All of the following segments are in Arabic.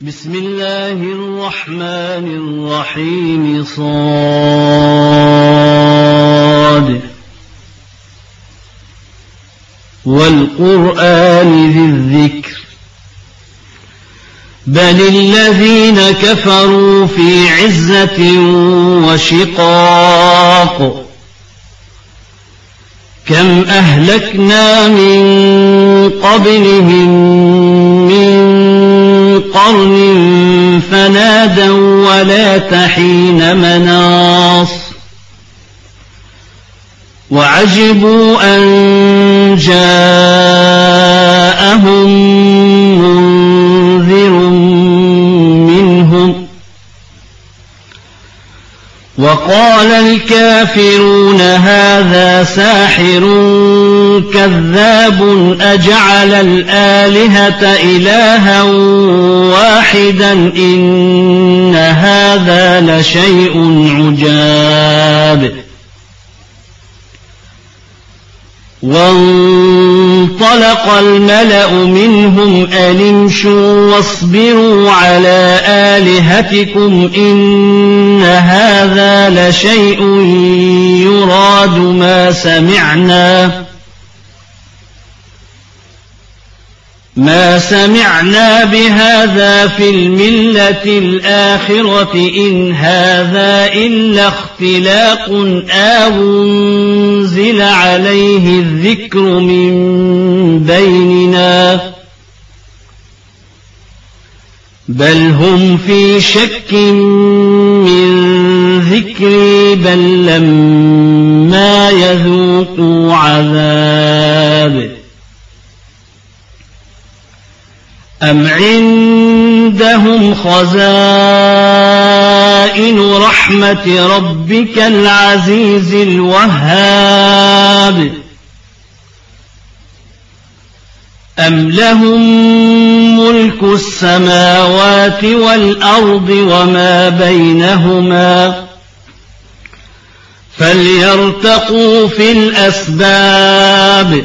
بسم الله الرحمن الرحيم صاد والقرآن ذي الذكر بل الذين كفروا في عزة وشقاق كم أهلكنا من قبلهم من قرن فنادوا ولا حين مناص وعجبوا أن جاءهم منذر منهم وقال الكافرون هذا ساحر كذاب أجعل الآلهة إلها واحدا إن هذا لشيء عجاب وانطلق الملأ منهم أن امشوا واصبروا على آلهتكم إن هذا لشيء يراد ما سمعنا بهذا في الملة الآخرة إن هذا إلا اختلاق أنزل عليه الذكر من بيننا بل هم في شك من ذكري بل لما يذوقوا عذاب أم عندهم خزائن رحمة ربك العزيز الوهاب أم لهم ملك السماوات والأرض وما بينهما فليرتقوا في الأسباب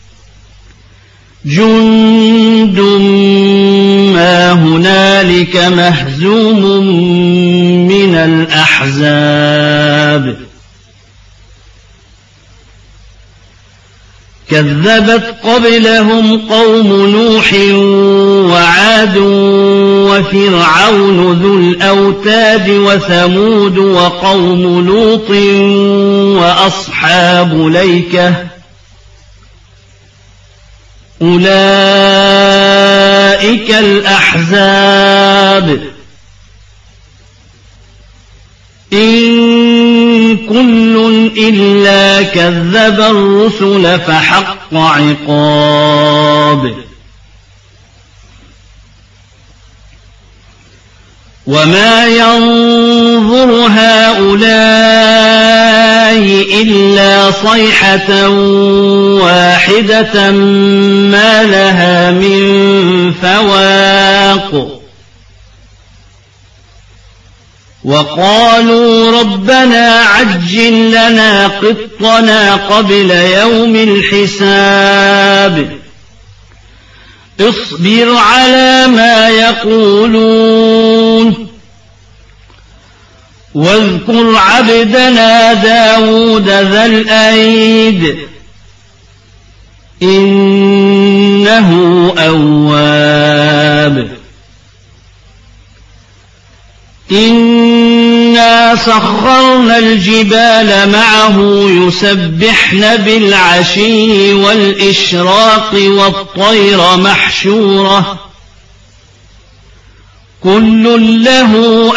جند ما هنالك مهزوم من الأحزاب كذبت قبلهم قوم نوح وعاد وفرعون ذو الأوتاد وثمود وقوم لوط وأصحاب الأيكة أولئك الأحزاب إن كل إلا كذب الرسل فحق عقاب وما ينظر هؤلاء إلا صيحة واحدة ما لها من فواق وقالوا ربنا عجل لنا قطنا قبل يوم الحساب اصبر على ما يقولون واذكر عبدنا داود ذا الأيد إنه أواب إنا سخرنا الجبال معه يسبحن بالعشي والإشراق والطير محشورة كل له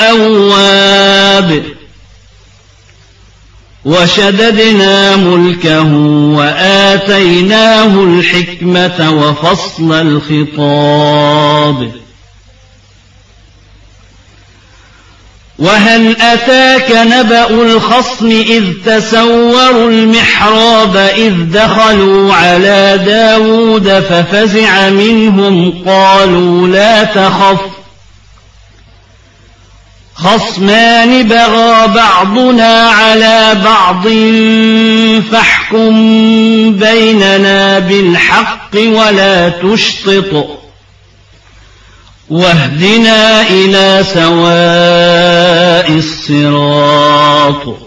أواب وشددنا ملكه وآتيناه الحكمة وفصل الخطاب وهل أتاك نبأ الخصم إذ تسوروا المحراب إذ دخلوا على داود ففزع منهم قالوا لا تخف خصمان بغى بعضنا على بعض فاحكم بيننا بالحق ولا تشطط واهدنا إلى سواء الصراط.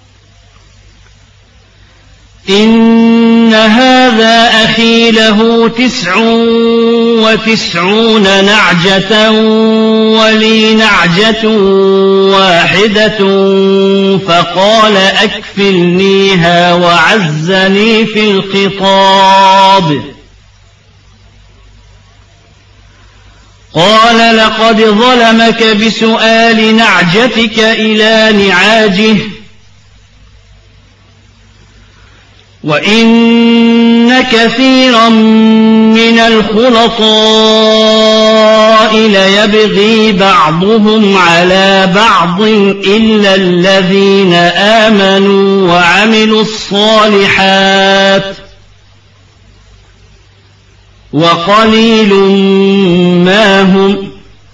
إن هذا أخي له 99 نعجة ولي نعجة واحدة فقال أكفلنيها وعزني في الخطاب. قال لقد ظلمك بسؤال نعجتك إلى نعاجه وإن كثيرا من الخلطاء ليبغي بعضهم على بعض إلا الذين آمنوا وعملوا الصالحات وقليل ما هم.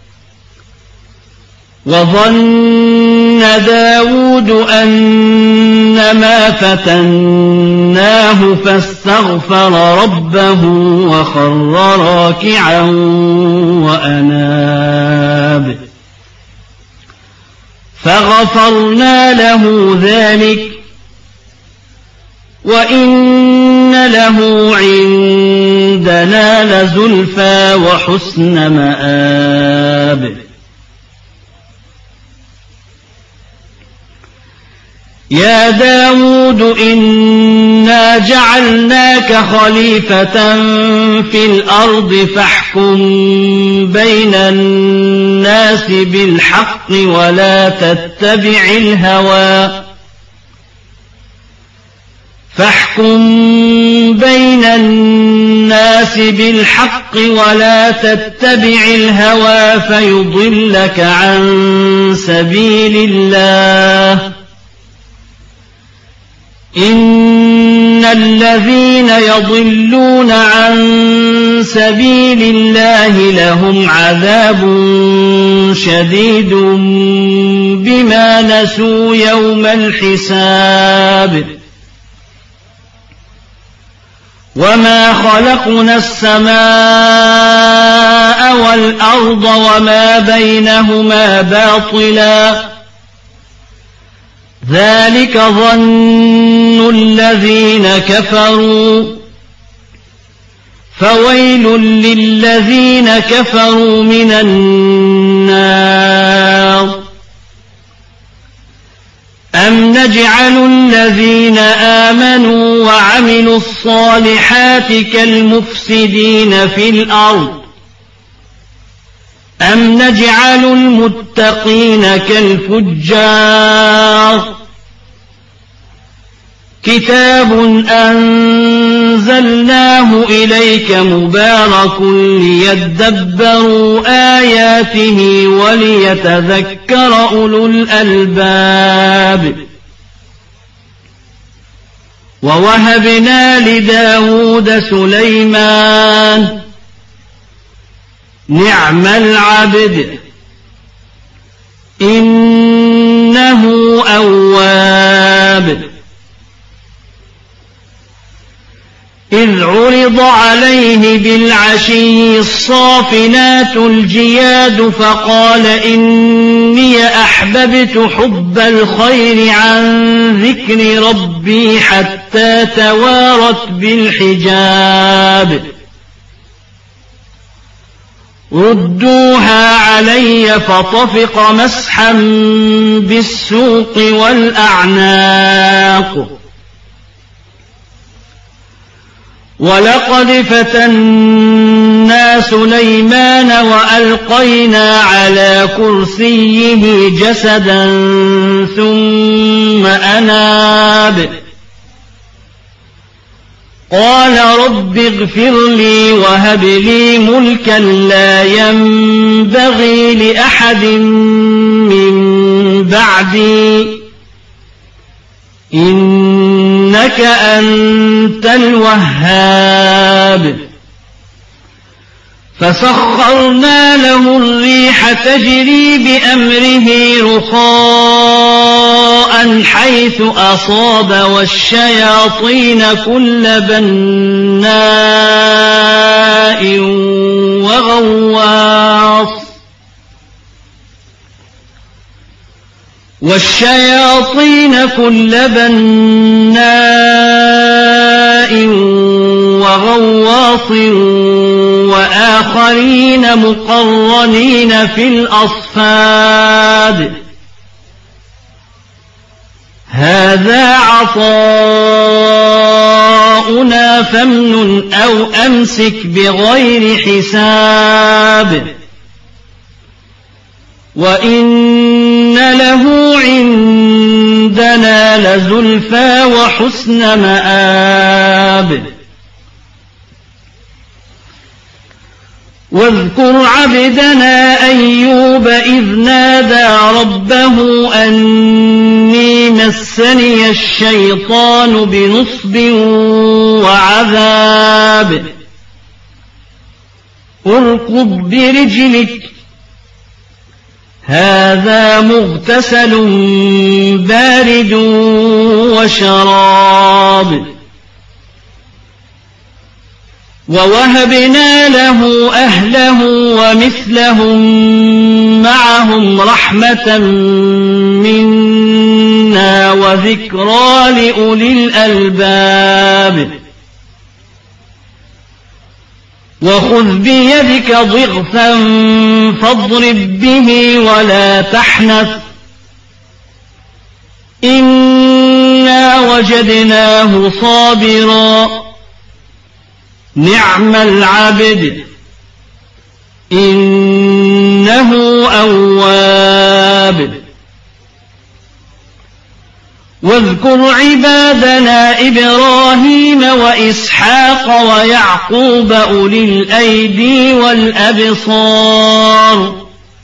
وظن داود أنما فتناه فاستغفر ربه وخر راكعا وأناب فغفرنا له ذلك وإن له عندنا لزلفى وحسن مآب. يا داود إنا جعلناك خليفة في الأرض فاحكم بين الناس بالحق ولا تتبع الهوى فيضلك عن سبيل الله. إن الذين يضلون عن سبيل الله لهم عذاب شديد بما نسوا يوم الحساب. وما خلقنا السماء والأرض وما بينهما باطلا ذلك ظن الذين كفروا فويل للذين كفروا من النار. أم نجعل الذين آمنوا وعملوا الصالحات كالمفسدين في الأرض أم نجعل المتقين كالفجار. كتاب أنزلناه إليك مبارك ليدبروا آياته وليتذكر أولو الألباب. ووهبنا لداود سليمان نعم العبد إنه أواب. إذ عرض عليه بالعشي الصافنات الجياد فقال إني أحببت حب الخير عن ذكر ربي حتى توارت بالحجاب. ردوها علي فطفق مسحا بالسوق والأعناق. ولقد فتنا سليمان وألقينا على كرسيه جسدا ثم أناب. قال رب اغفر لي وهب لي ملكا لا ينبغي لأحد من بعدي إنك أنت الوهاب. فسخرنا له الريح تجري بأمره رخاء حيث أصاب والشياطين كل بناء وغواص والشياطين كل بناء وغواص وآخرين مقرنين في الأصفاد هذا عطاؤنا فامنن أو أمسك بغير حساب وإن له عندنا لزلفى وحسن مآب واذكر عبدنا أيوب إذ نادى ربه أني مسني الشيطان بنصب وعذاب اركض برجلك هذا مغتسل بارد وشراب ووهبنا له أهله ومثلهم معهم رحمة منا وذكرى لأولي الألباب وخذ بيدك ضغثا فاضرب به ولا تحنث إنا وجدناه صابرا نعم العبد إنه أواب واذكر عبادنا إبراهيم وإسحاق ويعقوب أولي الأيدي والأبصار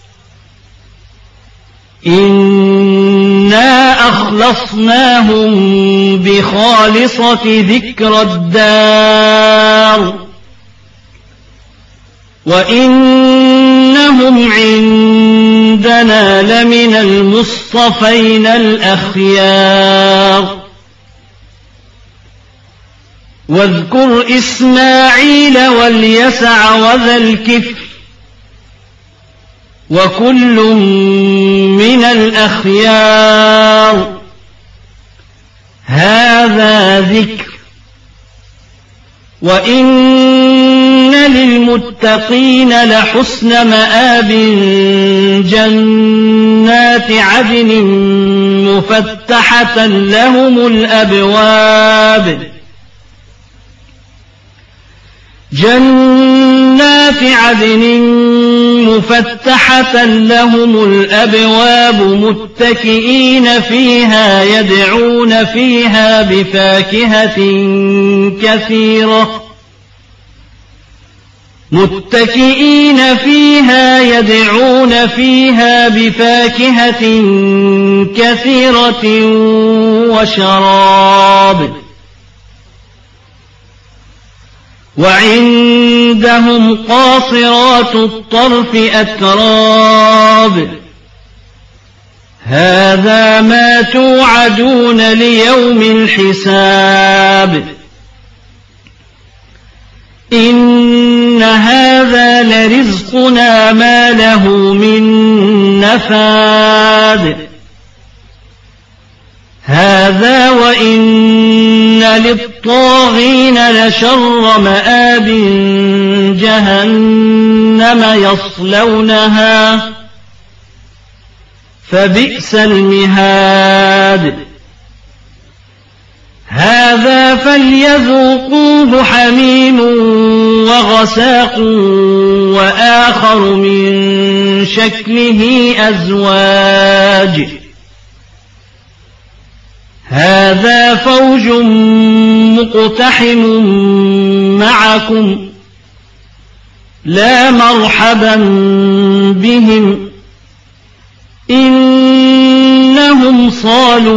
إنا أخلصناهم بخالصة ذكر الدار وإنهم عندنا لمن المصطفين الأخيار واذكر إسماعيل واليسع وذا الكفل وكل من الأخيار هذا ذكر وإن للمتقين لحسن مآب جنات عدن مفتحة لهم الأبواب جنات عدن مفتحة لهم الأبواب متكئين فيها يدعون فيها بفاكهة كثيرة متكئين فيها يدعون فيها بفاكهة كثيرة وشراب وعندهم قاصرات الطرف أتراب هذا ما توعدون ليوم الحساب إن هذا لرزقنا ما له من نفاد هذا وإن للطاغين لشر مآب جهنم يصلونها فبئس المهاد هذا فليذوقوه حميم وغساق وآخر من شكله أزواج هذا فوج مقتحم معكم لا مرحبا بهم إنهم صالوا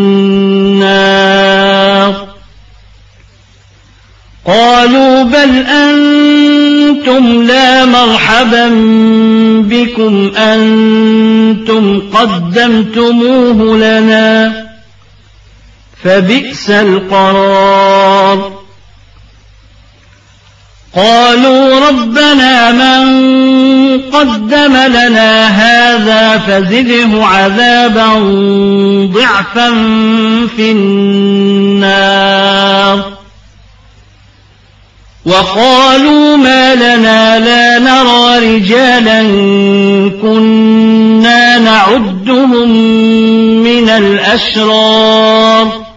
النار قالوا بل أنتم لا مرحبا بكم أنتم قدمتموه لنا فبئس القرار قالوا ربنا من قدم لنا هذا فزده عذابا ضعفا في النار وقالوا ما لنا لا نرى رجالا كنا نعدهم من الأشرار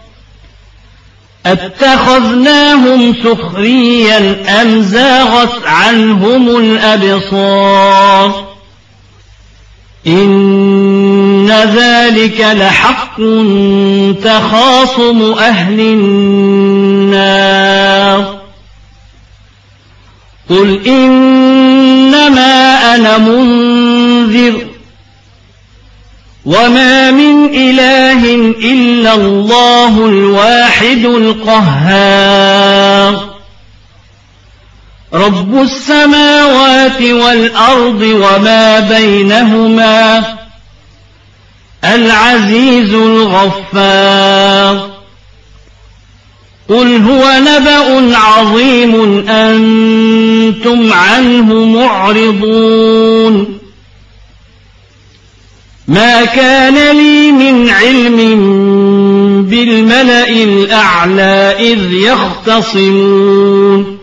اتخذناهم سخريا أم زاغت عنهم الأبصار إن ذلك لحق تخاصم أهل النار قل إنما أنا منذر وما من إله إلا الله الواحد القهار رب السماوات والأرض وما بينهما العزيز الغفار قل هو نبأ عظيم أنتم عنه معرضون ما كان لي من علم بالملأ الأعلى إذ يختصمون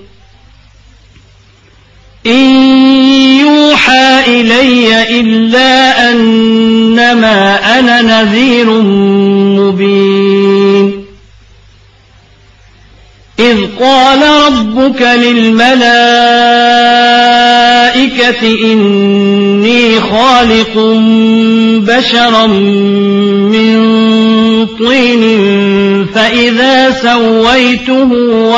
إن يوحى إلي إلا أنما أنا نذير مبين إذ قال ربك للملائكة إني خالق بشرا من طين فإذا سويته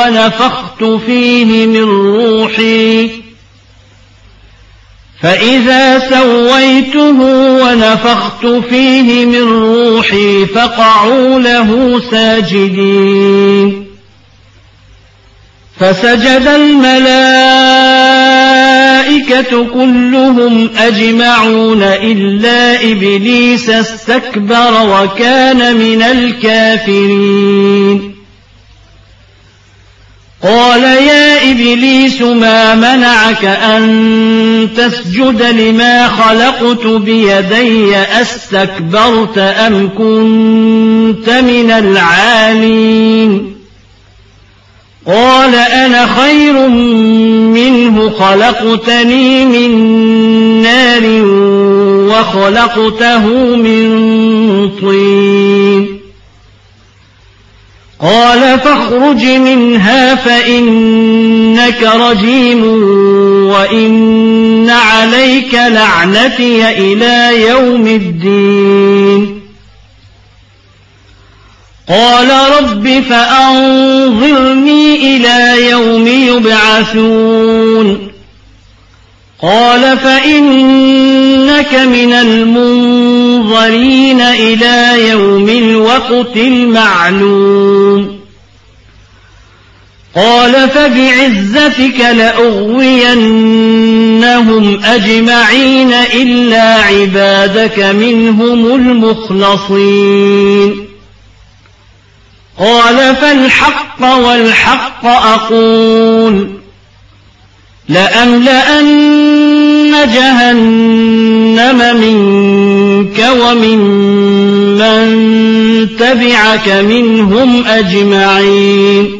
ونفخت فيه من روحي فقعوا له ساجدين فسجد الملائكة كلهم أجمعون إلا إبليس استكبر وكان من الكافرين قال يا إبليس ما منعك أن تسجد لما خلقت بيدي أستكبرت أم كنت من العالين قال أنا خير منه خلقتني من نار وخلقته من طين قال فاخرج منها فإنك رجيم وإن عليك لعنتي إلى يوم الدين قال رب فأنظرني إلى يوم يبعثون قال فإنك من المنظرين إلى يوم الوقت المعلوم قال فبعزتك لأغوينهم أجمعين إلا عبادك منهم المخلصين قال فالحق والحق أقول لأملأن جهنم منك ومن من تبعك منهم أجمعين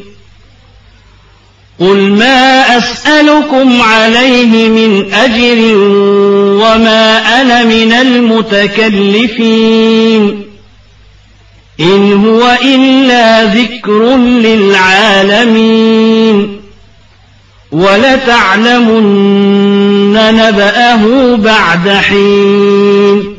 قل ما أسألكم عليه من أجر وما أنا من المتكلفين إن هو إلا ذكر للعالمين ولتعلمن نبأه بعد حين